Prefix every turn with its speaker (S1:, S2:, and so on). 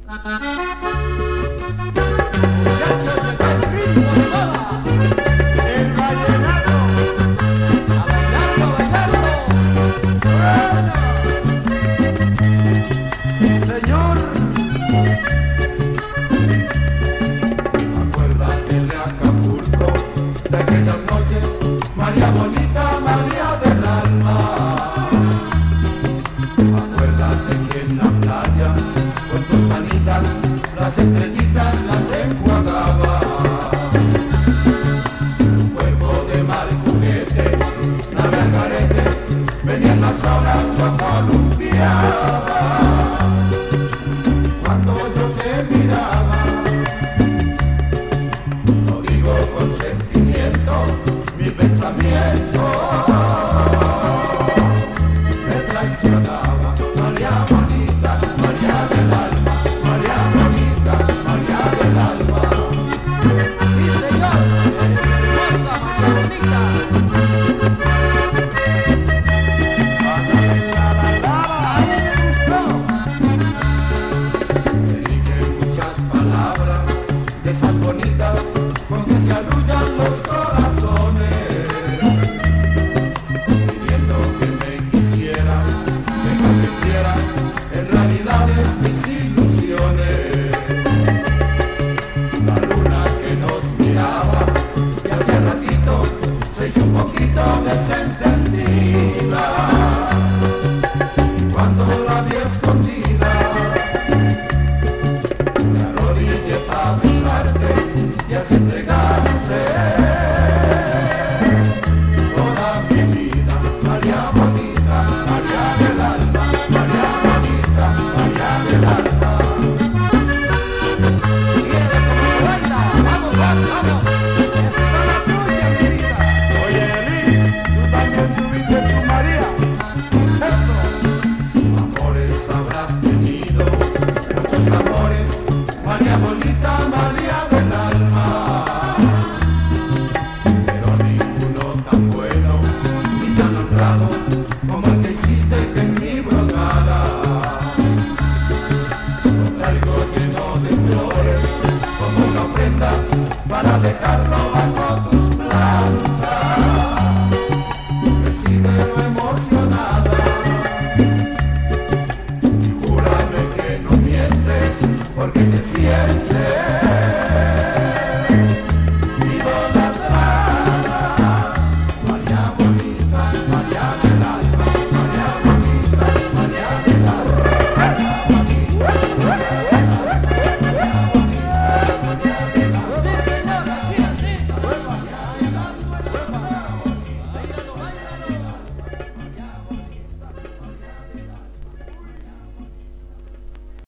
S1: Muchachos, llegó el ritmo de moda.
S2: El vallenato.
S1: A bailarlo, a bailarlo.
S2: Bueno. Sí, señor.
S3: Acuérdate de Acapulco, de aquellas noches, María bonita, María del alma. Acuérdate que en la playa, con tus manitas, las estrellitas las enjuagaba. Un cuerpo de mal juguete, nave al carete, venían las olas, lo columpiaba. Cuando yo te miraba, lo digo con sentimiento, mi pensamiento me traicionaba. María bonita, María del alma, María bonita, María del alma.
S1: Sí, señor. Hermosa, María bonita.
S2: Cuando la bailaba, ahí me gustó.
S3: Te dije muchas palabras de esas bonitas con que se arrullan los corazones, pidiendo que me quisieras, me convirtieras en realidades mis ilusiones. La luna que nos miraba y hace ratito se hizo un poquito desentendida. Y cuando la vi escondida, me arrodillé a besarte y así entregarte toda mi vida. María bonita, María del alma, María bonita, María del alma.
S1: Mire cómo se baila. Vamos, vamos, vamos.
S2: Esta es la tuya, mi vida. Oye, Eli, tú también tuviste tu María. Eso.
S3: Amores habrás tenido, muchos amores, María bonita, María del alma. Pero ninguno tan bueno ni tan honrado como el que hiciste en mi brocada. Lo traigo lleno de flores, como una ofrenda para dejarlo bajo tus plantas. Recíbelo emocionada. Júrame que no mientes, porque en el cielo